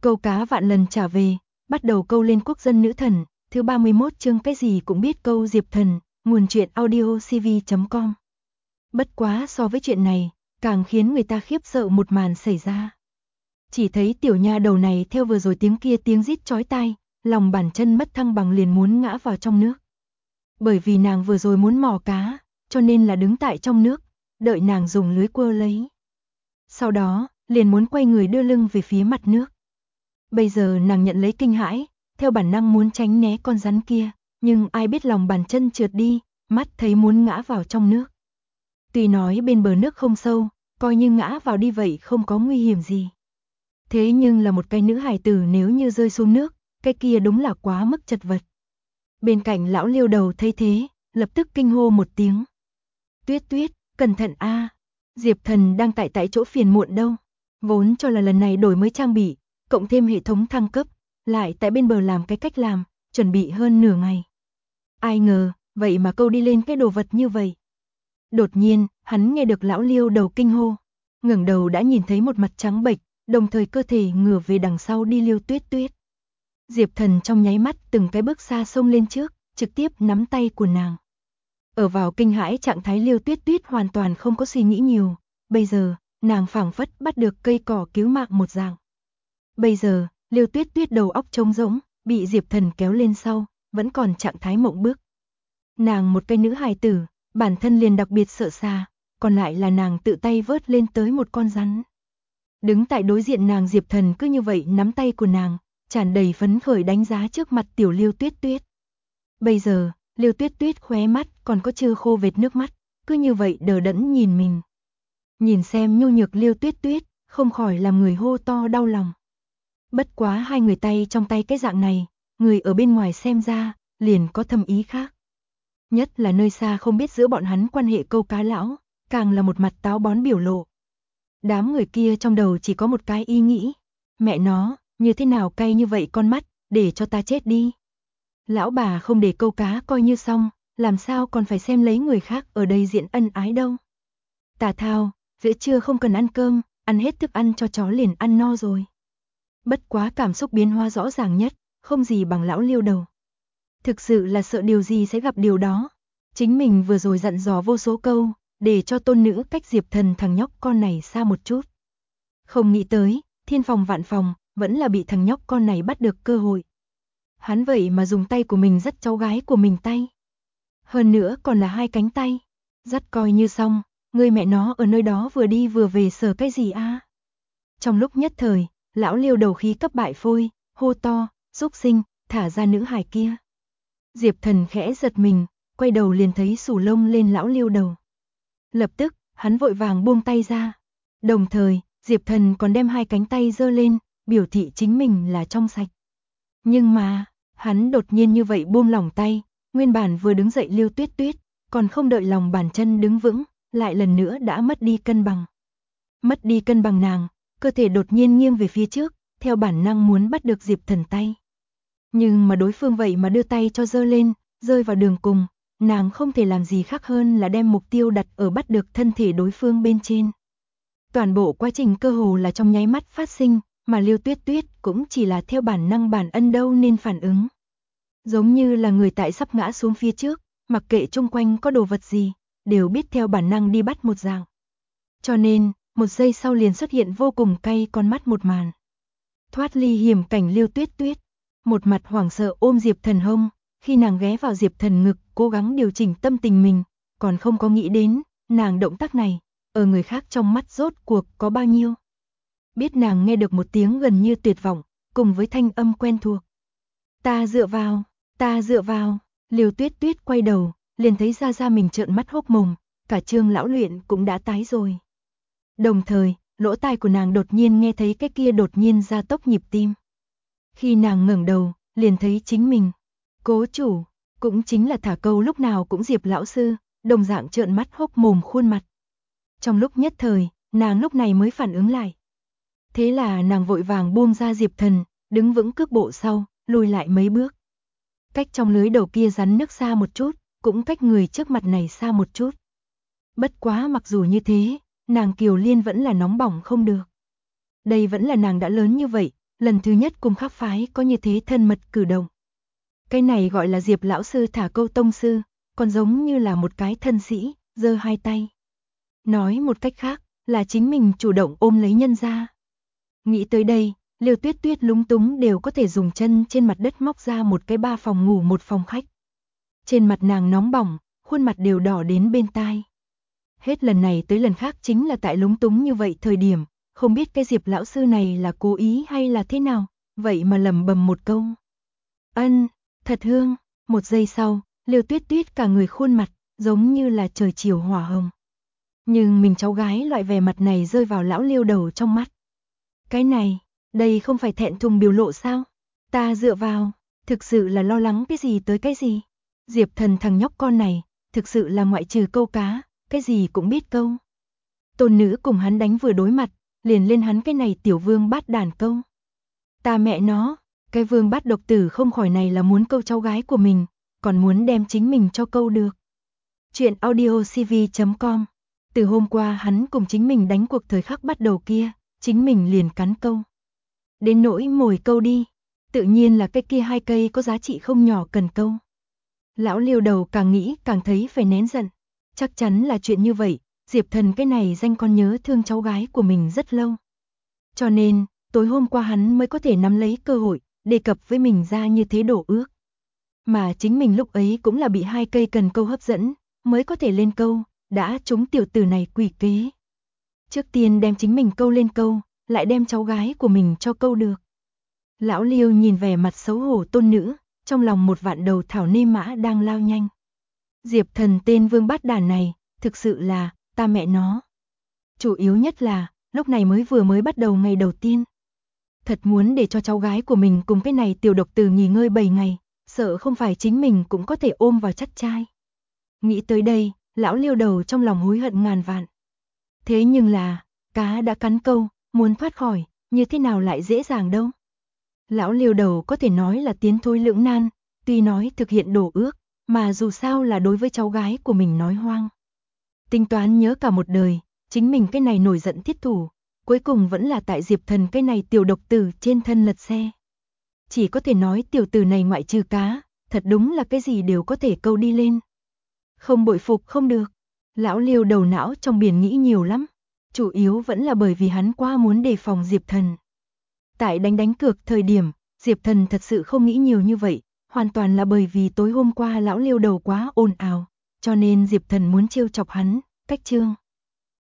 Câu cá vạn lần trả về, bắt đầu câu lên quốc dân nữ thần, thứ 31 chương cái gì cũng biết câu Diệp Thần, nguồn truyện audio cv.com. Bất quá so với chuyện này, càng khiến người ta khiếp sợ một màn xảy ra. Chỉ thấy tiểu nha đầu này theo vừa rồi tiếng kia tiếng rít chói tai, lòng bàn chân mất thăng bằng liền muốn ngã vào trong nước. Bởi vì nàng vừa rồi muốn mò cá, cho nên là đứng tại trong nước, đợi nàng dùng lưới quơ lấy. Sau đó, liền muốn quay người đưa lưng về phía mặt nước. Bây giờ nàng nhận lấy kinh hãi, theo bản năng muốn tránh né con rắn kia, nhưng ai biết lòng bàn chân trượt đi, mắt thấy muốn ngã vào trong nước. Tuy nói bên bờ nước không sâu, coi như ngã vào đi vậy không có nguy hiểm gì. Thế nhưng là một cái nữ hài tử nếu như rơi xuống nước, cái kia đúng là quá mức chật vật. Bên cạnh lão Liêu đầu thấy thế, lập tức kinh hô một tiếng. Tuyết Tuyết, cẩn thận a! Diệp Thần đang tại chỗ phiền muộn đâu. Vốn cho là lần này đổi mới trang bị, cộng thêm hệ thống thăng cấp, lại tại bên bờ làm cái cách làm, chuẩn bị hơn nửa ngày. Ai ngờ, vậy mà câu đi lên cái đồ vật như vậy. Đột nhiên, hắn nghe được lão Liêu đầu kinh hô, ngẩng đầu đã nhìn thấy một mặt trắng bệch, đồng thời cơ thể ngửa về đằng sau đi Liêu Tuyết Tuyết. Diệp Thần trong nháy mắt từng cái bước xa xông lên trước, trực tiếp nắm tay của nàng. Ở vào kinh hãi trạng thái Liêu Tuyết Tuyết hoàn toàn không có suy nghĩ nhiều, bây giờ, nàng phảng phất bắt được cây cỏ cứu mạng một dạng. Bây giờ, Liêu Tuyết Tuyết đầu óc trống rỗng, bị Diệp Thần kéo lên sau, vẫn còn trạng thái mộng bức. Nàng một cái nữ hài tử, bản thân liền đặc biệt sợ xa, còn lại là nàng tự tay vớt lên tới một con rắn. Đứng tại đối diện nàng Diệp Thần cứ như vậy nắm tay của nàng, tràn đầy phấn khởi đánh giá trước mặt tiểu Liêu Tuyết Tuyết. Bây giờ, Liêu Tuyết Tuyết khóe mắt còn có chưa khô vệt nước mắt, cứ như vậy đờ đẫn nhìn mình. Nhìn xem nhu nhược Liêu Tuyết Tuyết, không khỏi làm người hô to đau lòng. Bất quá hai người tay trong tay cái dạng này, người ở bên ngoài xem ra, liền có thâm ý khác. Nhất là nơi xa không biết giữa bọn hắn quan hệ câu cá lão, càng là một mặt táo bón biểu lộ. Đám người kia trong đầu chỉ có một cái ý nghĩ, mẹ nó, như thế nào cay như vậy con mắt, để cho ta chết đi. Lão bà không để câu cá coi như xong, làm sao còn phải xem lấy người khác ở đây diện ân ái đâu. Tà thao, giữa trưa không cần ăn cơm, ăn hết thức ăn cho chó liền ăn no rồi. Bất quá cảm xúc biến hóa rõ ràng nhất, không gì bằng lão Liêu đầu. Thực sự là sợ điều gì sẽ gặp điều đó. Chính mình vừa rồi dặn dò vô số câu, để cho tôn nữ cách Diệp Thần thằng nhóc con này xa một chút. Không nghĩ tới, thiên phòng vạn phòng, vẫn là bị thằng nhóc con này bắt được cơ hội. Hắn vậy mà dùng tay của mình dắt cháu gái của mình tay. Hơn nữa còn là hai cánh tay. Dắt coi như xong, người mẹ nó ở nơi đó vừa đi vừa về sờ cái gì a? Trong lúc nhất thời, lão Liêu đầu khí cấp bại phôi, hô to, xúc sinh, thả ra nữ hài kia. Diệp Thần khẽ giật mình, quay đầu liền thấy sù lông lên lão Liêu đầu. Lập tức, hắn vội vàng buông tay ra. Đồng thời, Diệp Thần còn đem hai cánh tay giơ lên, biểu thị chính mình là trong sạch. Nhưng mà, hắn đột nhiên như vậy buông lỏng tay, nguyên bản vừa đứng dậy Liêu Tuyết Tuyết, còn không đợi lòng bàn chân đứng vững, lại lần nữa đã mất đi cân bằng. Mất đi cân bằng nàng, cơ thể đột nhiên nghiêng về phía trước, theo bản năng muốn bắt được Diệp Thần tay. Nhưng mà đối phương vậy mà đưa tay cho giơ lên, rơi vào đường cùng, nàng không thể làm gì khác hơn là đem mục tiêu đặt ở bắt được thân thể đối phương bên trên. Toàn bộ quá trình cơ hồ là trong nháy mắt phát sinh, mà Liêu Tuyết Tuyết cũng chỉ là theo bản năng bản ân đâu nên phản ứng. Giống như là người tại sắp ngã xuống phía trước, mặc kệ chung quanh có đồ vật gì, đều biết theo bản năng đi bắt một dạng. Cho nên, một giây sau liền xuất hiện vô cùng cay con mắt một màn. Thoát ly hiểm cảnh Liêu Tuyết Tuyết, một mặt hoảng sợ ôm Diệp Thần hông, khi nàng ghé vào Diệp Thần ngực, cố gắng điều chỉnh tâm tình mình, còn không có nghĩ đến, nàng động tác này, ở người khác trong mắt rốt cuộc có bao nhiêu. Biết nàng nghe được một tiếng gần như tuyệt vọng, cùng với thanh âm quen thuộc. Ta dựa vào, Liêu Tuyết Tuyết quay đầu, liền thấy ra mình trợn mắt hốc mồm, cả Trương lão luyện cũng đã tái rồi. Đồng thời, lỗ tai của nàng đột nhiên nghe thấy cái kia đột nhiên gia tốc nhịp tim. Khi nàng ngẩng đầu, liền thấy chính mình, cố chủ, cũng chính là thả câu lúc nào cũng Diệp lão sư, đồng dạng trợn mắt hốc mồm khuôn mặt. Trong lúc nhất thời, nàng lúc này mới phản ứng lại. Thế là nàng vội vàng buông ra Diệp Thần, đứng vững cước bộ sau, lùi lại mấy bước. Cách trong lưới đầu kia rắn nước xa một chút, cũng cách người trước mặt này xa một chút. Bất quá mặc dù như thế, nàng Kiều Liên vẫn là nóng bỏng không được. Đây vẫn là nàng đã lớn như vậy, lần thứ nhất cùng khác phái có như thế thân mật cử động. Cái này gọi là Diệp lão sư thả câu tông sư, còn giống như là một cái thân sĩ, giơ hai tay. Nói một cách khác, là chính mình chủ động ôm lấy nhân ra. Nghĩ tới đây, Liêu Tuyết Tuyết lúng túng đều có thể dùng chân trên mặt đất móc ra một cái 3 phòng ngủ 1 phòng khách. Trên mặt nàng nóng bỏng, khuôn mặt đều đỏ đến bên tai. Hết lần này tới lần khác chính là tại lúng túng như vậy thời điểm, không biết cái Diệp lão sư này là cố ý hay là thế nào, vậy mà lẩm bẩm một câu. Ân, thật hương, một giây sau, Liêu Tuyết Tuyết cả người khuôn mặt, giống như là trời chiều hỏa hồng. Nhưng mình cháu gái loại vẻ mặt này rơi vào lão Liêu đầu trong mắt. Cái này, đây không phải thẹn thùng biểu lộ sao? Ta dựa vào, thực sự là lo lắng cái gì tới cái gì? Diệp Thần thằng nhóc con này, thực sự là ngoại trừ câu cá, cái gì cũng biết câu. Tôn nữ cùng hắn đánh vừa đối mặt, liền lên hắn cái này tiểu vương bát đàn câu. Ta mẹ nó, cái vương bát độc tử không khỏi này là muốn câu cháu gái của mình, còn muốn đem chính mình cho câu được. Chuyện audiocv.com. Từ hôm qua hắn cùng chính mình đánh cuộc thời khắc bắt đầu kia, chính mình liền cắn câu. Đến nỗi mồi câu đi, tự nhiên là cái kia 2 cây có giá trị không nhỏ cần câu. Lão Liêu đầu càng nghĩ càng thấy phải nén giận. Chắc chắn là chuyện như vậy, Diệp Thần cái này danh con nhớ thương cháu gái của mình rất lâu. Cho nên, tối hôm qua hắn mới có thể nắm lấy cơ hội, đề cập với mình ra như thế đổ ước. Mà chính mình lúc ấy cũng là bị 2 cây cần câu hấp dẫn, mới có thể lên câu, đã trúng tiểu tử này quỷ kế. Trước tiên đem chính mình câu lên câu, lại đem cháu gái của mình cho câu được. Lão Liêu nhìn vẻ mặt xấu hổ tôn nữ, trong lòng một vạn đầu thảo nê mã đang lao nhanh. Diệp Thần tên vương bát đàn này, thực sự là, ta mẹ nó. Chủ yếu nhất là, lúc này vừa mới bắt đầu ngày đầu tiên. Thật muốn để cho cháu gái của mình cùng cái này tiểu độc tử nghỉ ngơi 7 ngày, sợ không phải chính mình cũng có thể ôm vào chắt trai. Nghĩ tới đây, lão Liêu đầu trong lòng hối hận ngàn vạn. Thế nhưng là, cá đã cắn câu, muốn thoát khỏi, như thế nào lại dễ dàng đâu. Lão Liêu đầu có thể nói là tiến thối lưỡng nan, tuy nói thực hiện đổ ước, mà dù sao là đối với cháu gái của mình nói hoang. Tính toán nhớ cả một đời, chính mình cái này nổi giận thiết thủ, cuối cùng vẫn là tại Diệp Thần cái này tiểu độc tử trên thân lật xe. Chỉ có thể nói tiểu tử này ngoại trừ cá, thật đúng là cái gì đều có thể câu đi lên. Không bội phục không được, lão Liêu đầu não trong biển nghĩ nhiều lắm, chủ yếu vẫn là bởi vì hắn quá muốn đề phòng Diệp Thần. Tại đánh cược thời điểm, Diệp Thần thật sự không nghĩ nhiều như vậy, hoàn toàn là bởi vì tối hôm qua lão Liêu đầu quá ồn ào, cho nên Diệp Thần muốn trêu chọc hắn, cách chương.